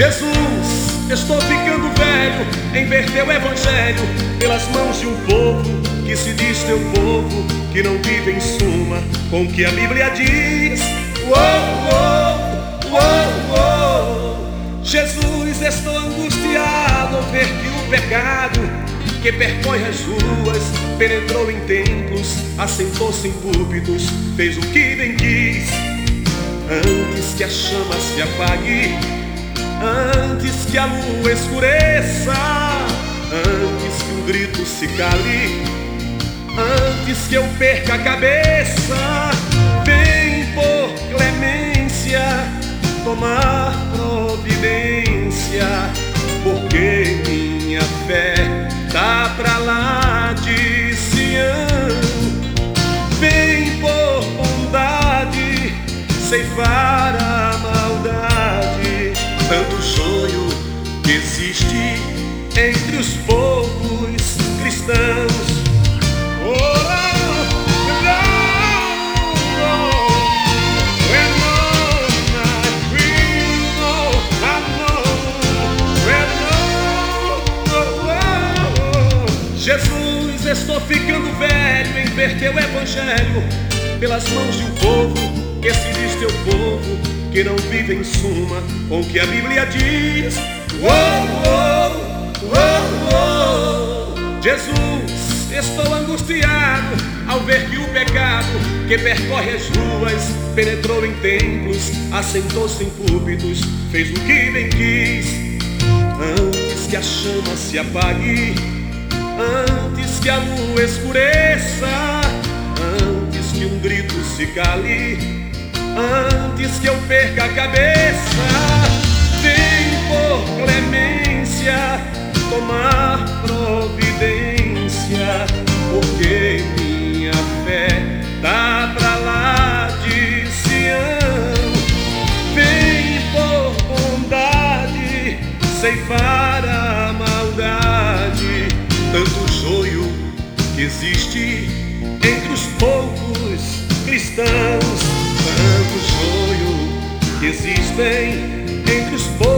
Jesus, estou ficando velho em ver teu evangelho pelas mãos de um povo que se diz teu povo, que não vive em suma com o que a Bíblia diz. Jesus, estou angustiado ao ver que o pecado que percorre as ruas penetrou em templos, assentou-se em púlpitos, fez o que bem quis. Antes que a chama se apague, antes que a lua escureça, antes que um grito se cale, antes que eu perca a cabeça, vem por clemência tomar providência, porque minha fé tá pra lá de Sião. Vem por bondade ceifar a maldade, tanto sonho que existe entre os povos cristãos. Jesus, estou ficando velho em ver teu evangelho pelas mãos de um povo que se diz teu povo, que não vive em suma com o que a Bíblia diz. Jesus, estou angustiado ao ver que o pecado que percorre as ruas penetrou em templos, assentou-se em púlpitos, fez o que bem quis. Antes que a chama se apague, antes que a lua escureça, antes que um grito se cale, antes que eu perca a cabeça, vem por clemência tomar providência, porque minha fé tá pra lá de Sião. Vem por bondade ceifar a maldade, tanto joio que existe entre os povos cristãos, tanto joio que existem entre os povos